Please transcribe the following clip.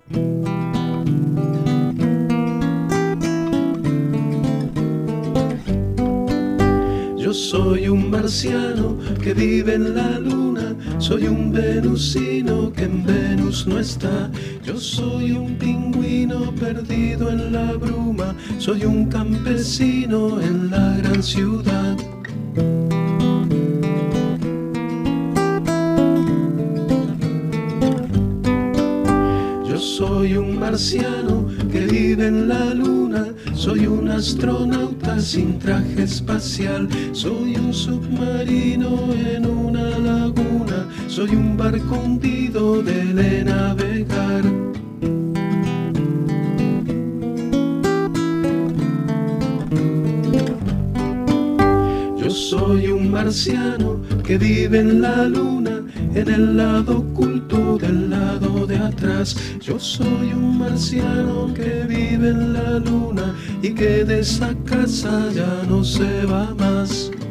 Yo soy un marciano que vive en la luna, soy un venusino que en Venus no está. Yo soy un pingüino perdido en la bruma, soy un campesino en la gran ciudad. Yo soy un marciano que vive en la luna, soy un astronauta sin traje espacial, soy un submarino en una laguna, soy un barco hundido de navegar. Yo soy un marciano que vive en la luna, en el lado oculto del lado de atrás. Yo soy un marciano que vive en la luna y que de esa casa ya no se va más.